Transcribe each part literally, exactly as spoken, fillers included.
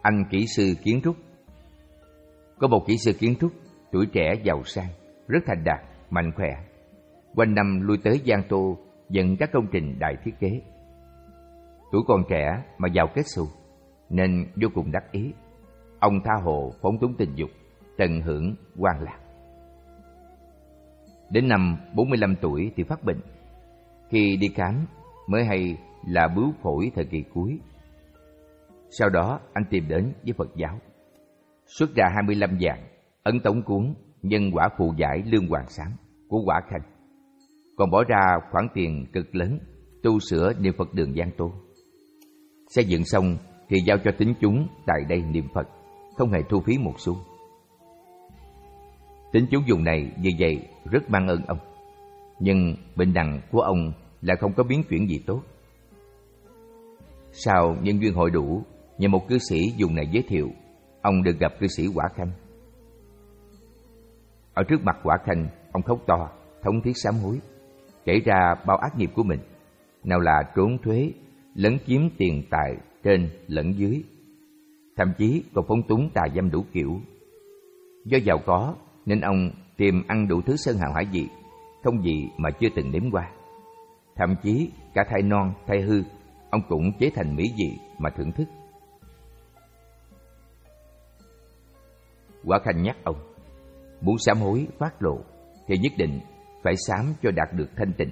Anh kỹ sư kiến trúc. Có một kỹ sư kiến trúc, tuổi trẻ giàu sang, rất thành đạt, mạnh khỏe. Quanh năm lui tới Giang Tô dẫn các công trình đại thiết kế. Tuổi còn trẻ mà giàu kết xù, nên vô cùng đắc ý. Ông tha hồ phóng túng tình dục, tận hưởng hoan lạc. Đến năm bốn mươi lăm tuổi thì phát bệnh. Khi đi khám mới hay là bướu phổi thời kỳ cuối. Sau đó anh tìm đến với Phật giáo, xuất ra hai mươi lăm vạn ấn tống cuốn Nhân quả phù giải Lương Hoàng Sám của Quả Khanh, còn bỏ ra khoản tiền cực lớn tu sửa niệm Phật đường Giang Tô. Xây dựng xong thì giao cho tín chúng tại đây niệm Phật, không hề thu phí một xu. Tín chúng dùng này vì vậy rất mang ơn ông, nhưng bệnh nặng của ông là không có biến chuyển gì tốt. Sau nhân duyên hội đủ, nhờ một cư sĩ dùng này giới thiệu, ông được gặp cư sĩ Quả Khanh. Ở trước mặt Quả Khanh, ông khóc to, thống thiết sám hối, kể ra bao ác nghiệp của mình, nào là trốn thuế, lấn chiếm tiền tài trên lẫn dưới, thậm chí còn phóng túng tà dâm đủ kiểu. Do giàu có nên ông tìm ăn đủ thứ sơn hào hải vị, không gì mà chưa từng nếm qua. Thậm chí cả thai non, thai hư, ông cũng chế thành mỹ vị mà thưởng thức. Quả Khanh nhắc ông, muốn sám hối phát lộ thì nhất định phải sám cho đạt được thanh tịnh.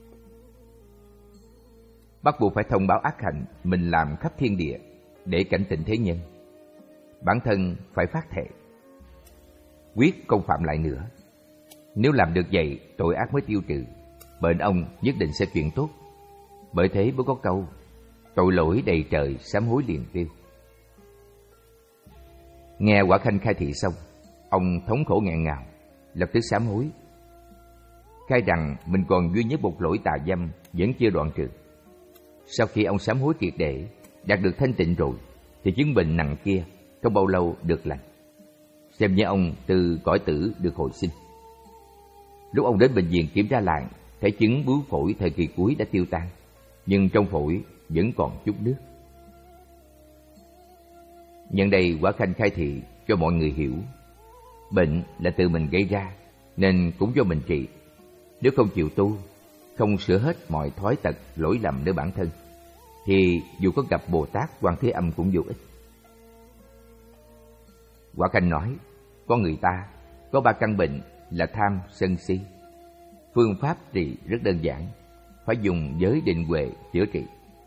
Bắt buộc phải thông báo ác hạnh mình làm khắp thiên địa để cảnh tỉnh thế nhân. Bản thân phải phát thệ, quyết không phạm lại nữa. Nếu làm được vậy, tội ác mới tiêu trừ, bệnh ông nhất định sẽ chuyển tốt. Bởi thế mới có câu, tội lỗi đầy trời, sám hối liền tiêu. Nghe Quả Khanh khai thị xong, ông thống khổ nghẹn ngào, lập tức sám hối, khai rằng mình còn duy nhất một lỗi tà dâm vẫn chưa đoạn trừ. Sau khi ông sám hối triệt để, đạt được thanh tịnh rồi, thì chứng bệnh nặng kia không bao lâu được lành, xem như ông từ cõi tử được hồi sinh. Lúc ông đến bệnh viện kiểm tra lại, thấy chứng bướu phổi thời kỳ cuối đã tiêu tan, nhưng trong phổi vẫn còn chút nước. Nhân đây Quả Khanh khai thị cho mọi người hiểu, bệnh là tự mình gây ra, nên cũng do mình trị. Nếu không chịu tu, không sửa hết mọi thói tật lỗi lầm nơi bản thân, thì dù có gặp Bồ Tát Quan Thế Âm cũng vô ích. Quả Khanh nói, con người ta có ba căn bệnh là tham, sân, si. Phương pháp trị rất đơn giản, phải dùng giới định huệ chữa trị.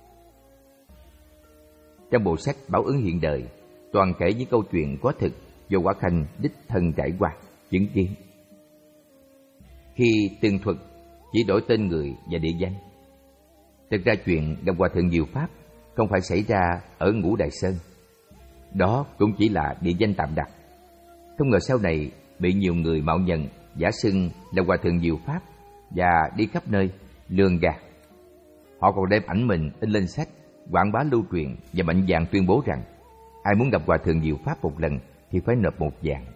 Trong bộ sách Báo ứng hiện đời, toàn kể những câu chuyện có thực do Quả Khanh đích thân trải qua, chứng kiến. Khi tường thuật chỉ đổi tên người và địa danh. Thực ra chuyện gặp Hòa Thượng Diệu Pháp không phải xảy ra ở Ngũ Đại Sơn. Đó cũng chỉ là địa danh tạm đặt. Không ngờ sau này bị nhiều người mạo nhận giả xưng là Hòa Thượng Diệu Pháp và đi khắp nơi lường gạt. Họ còn đem ảnh mình in lên sách, quảng bá lưu truyền và mạnh dạn tuyên bố rằng ai muốn gặp Hòa Thượng Diệu Pháp một lần thì phải nộp một vạn.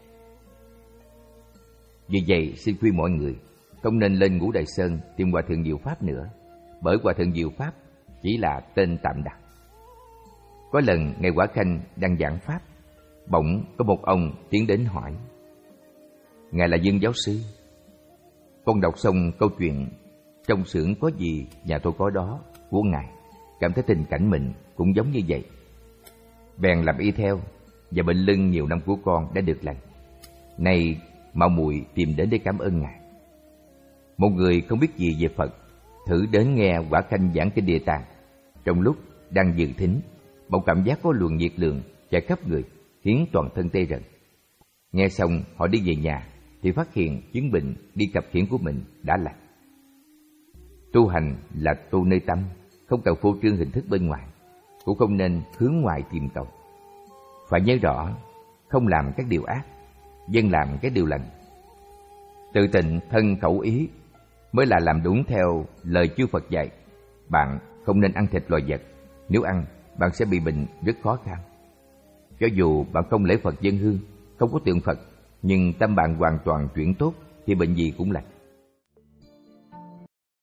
Vì vậy xin khuyên mọi người không nên lên Ngũ Đại Sơn tìm Hòa Thượng Diệu Pháp nữa, bởi Hòa Thượng Diệu Pháp chỉ là tên tạm đặt. Có lần ngài Quả Khanh đang giảng pháp, bỗng có một ông tiến đến hỏi: ngài là Dương giáo sư, con đọc xong câu chuyện trong xưởng có gì nhà tôi có đó của ngài, cảm thấy tình cảnh mình cũng giống như vậy, bèn làm y theo, và bệnh lưng nhiều năm của con đã được lành. Nay mạo muội tìm đến để cảm ơn ngài. Một người không biết gì về Phật thử đến nghe Quả Khanh giảng kinh Địa Tạng. Trong lúc đang dự thính, bỗng cảm giác có luồng nhiệt lượng chạy khắp người, khiến toàn thân tê rần. Nghe xong họ đi về nhà thì phát hiện chứng bệnh đi cặp khiển của mình đã lành. Tu hành là tu nơi tâm, không cần phô trương hình thức bên ngoài, cũng không nên hướng ngoài tìm cầu. Phải nhớ rõ, không làm các điều ác, dân làm các điều lành. Tự tịnh thân khẩu ý mới là làm đúng theo lời chư Phật dạy. Bạn không nên ăn thịt loài vật, nếu ăn bạn sẽ bị bệnh rất khó khăn. Cho dù bạn không lễ Phật dân hương, không có tượng Phật, nhưng tâm bạn hoàn toàn chuyển tốt thì bệnh gì cũng lành.